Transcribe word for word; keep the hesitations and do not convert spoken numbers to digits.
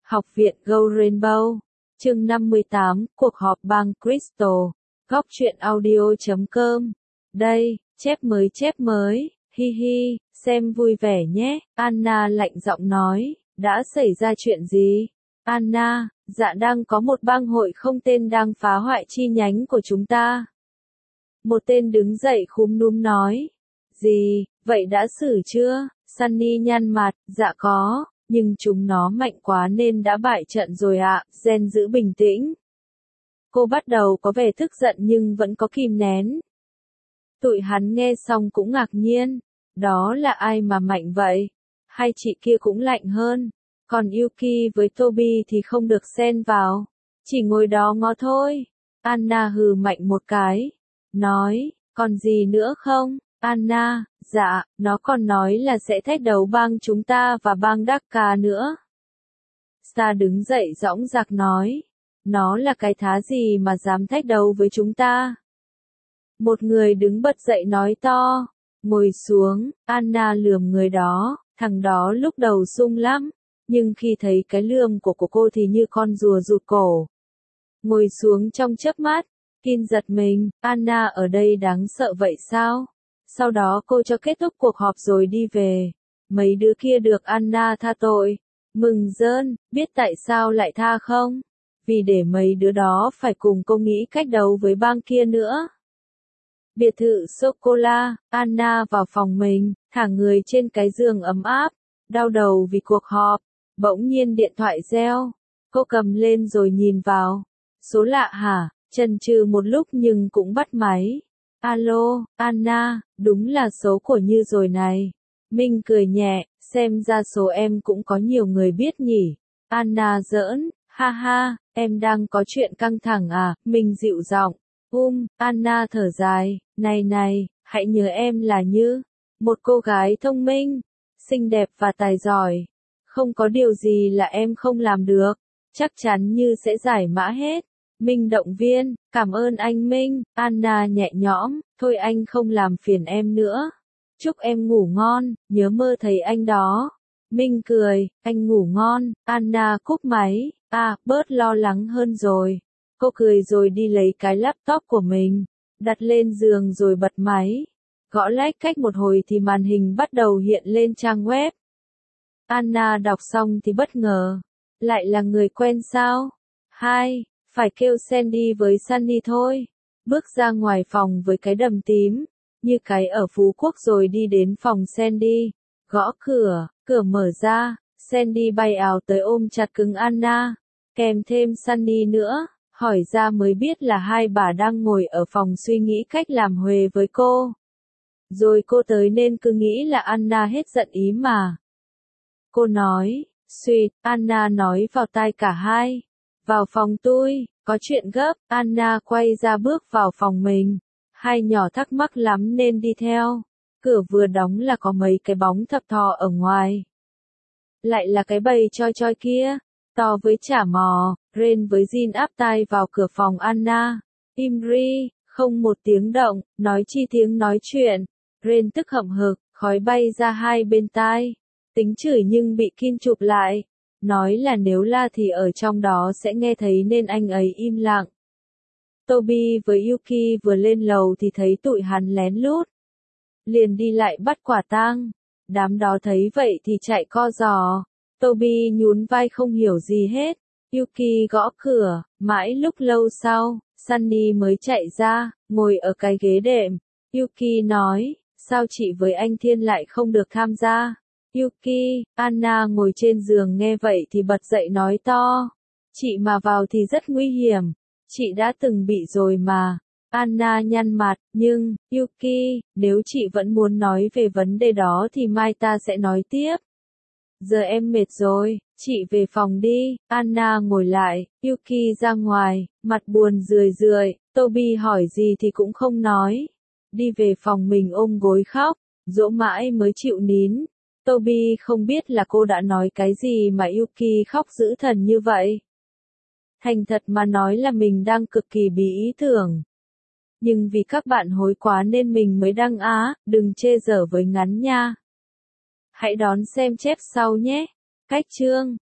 Học viện Go Rainbow. Chương năm mươi tám, cuộc họp bang Crystal. Góc truyện audio chấm com. Đây, chép mới chép mới, hi hi, xem vui vẻ nhé. Anna lạnh giọng nói, đã xảy ra chuyện gì? Anna, dạ đang có một bang hội không tên đang phá hoại chi nhánh của chúng ta. Một tên đứng dậy khúm núm nói. Gì, vậy đã xử chưa? Sunny nhăn mặt, dạ có, nhưng chúng nó mạnh quá nên đã bại trận rồi ạ. Jen giữ bình tĩnh. Cô bắt đầu có vẻ tức giận nhưng vẫn có kìm nén. Tụi hắn nghe xong cũng ngạc nhiên. Đó là ai mà mạnh vậy? Hai chị kia cũng lạnh hơn. Còn Yuki với Toby thì không được xen vào. Chỉ ngồi đó ngó thôi. Anna hừ mạnh một cái. Nói, còn gì nữa không? Anna, dạ, nó còn nói là sẽ thách đấu bang chúng ta và bang Dhaka nữa. Star đứng dậy dõng dạc nói. Nó là cái thá gì mà dám thách đấu với chúng ta? Một người đứng bật dậy nói to. Ngồi xuống, Anna lườm người đó, thằng đó lúc đầu sung lắm, nhưng khi thấy cái lườm của của cô thì như con rùa rụt cổ. Ngồi xuống trong chớp mắt, Kin giật mình, Anna ở đây đáng sợ vậy sao? Sau đó cô cho kết thúc cuộc họp rồi đi về. Mấy đứa kia được Anna tha tội. Mừng rơn, biết tại sao lại tha không? Vì để mấy đứa đó phải cùng cô nghĩ cách đấu với bang kia nữa. Biệt thự sô-cô-la, Anna vào phòng mình, thả người trên cái giường ấm áp, đau đầu vì cuộc họp. Bỗng nhiên điện thoại reo. Cô cầm lên rồi nhìn vào. Số lạ hả? Chần chừ một lúc nhưng cũng bắt máy. Alo, Anna, đúng là số của Như rồi này. Minh cười nhẹ, xem ra số em cũng có nhiều người biết nhỉ. Anna giỡn, ha ha, em đang có chuyện căng thẳng à? Minh dịu giọng. Um, Anna thở dài, này này, hãy nhớ em là Như. Một cô gái thông minh, xinh đẹp và tài giỏi. Không có điều gì là em không làm được. Chắc chắn Như sẽ giải mã hết. Minh động viên, cảm ơn anh Minh. Anna nhẹ nhõm, thôi anh không làm phiền em nữa. Chúc em ngủ ngon, nhớ mơ thấy anh đó. Minh cười, anh ngủ ngon. Anna cúp máy, à, bớt lo lắng hơn rồi. Cô cười rồi đi lấy cái laptop của mình, đặt lên giường rồi bật máy. Gõ lách cách một hồi thì màn hình bắt đầu hiện lên trang web. Anna đọc xong thì bất ngờ. Lại là người quen sao? Hai. Phải kêu Sandy với Sunny thôi. Bước ra ngoài phòng với cái đầm tím, như cái ở Phú Quốc rồi đi đến phòng Sandy. Gõ cửa, cửa mở ra, Sandy bay ào tới ôm chặt cứng Anna, kèm thêm Sunny nữa. Hỏi ra mới biết là hai bà đang ngồi ở phòng suy nghĩ cách làm huề với cô. Rồi cô tới nên cứ nghĩ là Anna hết giận ý mà. Cô nói, suýt, Anna nói vào tai cả hai. Vào phòng tôi, có chuyện gấp. Anna quay ra bước vào phòng mình. Hai nhỏ thắc mắc lắm nên đi theo. Cửa vừa đóng là có mấy cái bóng thập thò ở ngoài. Lại là cái bầy choi choi kia. To với chả mò, Ren với Jin áp tai vào cửa phòng Anna. Imri, không một tiếng động, nói chi tiếng nói chuyện. Ren tức hậm hực, khói bay ra hai bên tai. Tính chửi nhưng bị Kin chụp lại. Nói là nếu la thì ở trong đó sẽ nghe thấy nên anh ấy im lặng. Toby với Yuki vừa lên lầu thì thấy tụi hắn lén lút. Liền đi lại bắt quả tang. Đám đó thấy vậy thì chạy co giò. Toby nhún vai không hiểu gì hết. Yuki gõ cửa, mãi lúc lâu sau, Sunny mới chạy ra, ngồi ở cái ghế đệm. Yuki nói, sao chị với anh Thiên lại không được tham gia? Yuki, Anna ngồi trên giường nghe vậy thì bật dậy nói to. Chị mà vào thì rất nguy hiểm. Chị đã từng bị rồi mà. Anna nhăn mặt, nhưng, Yuki, nếu chị vẫn muốn nói về vấn đề đó thì mai ta sẽ nói tiếp. Giờ em mệt rồi, chị về phòng đi. Anna ngồi lại, Yuki ra ngoài, mặt buồn rười rượi. Toby hỏi gì thì cũng không nói. Đi về phòng mình ôm gối khóc, dỗ mãi mới chịu nín. Toby không biết là cô đã nói cái gì mà Yuki khóc dữ thần như vậy. Thành thật mà nói là mình đang cực kỳ bí ý tưởng. Nhưng vì các bạn hối quá nên mình mới đăng á, đừng chê dở với ngắn nha. Hãy đón xem chép sau nhé. Cách chương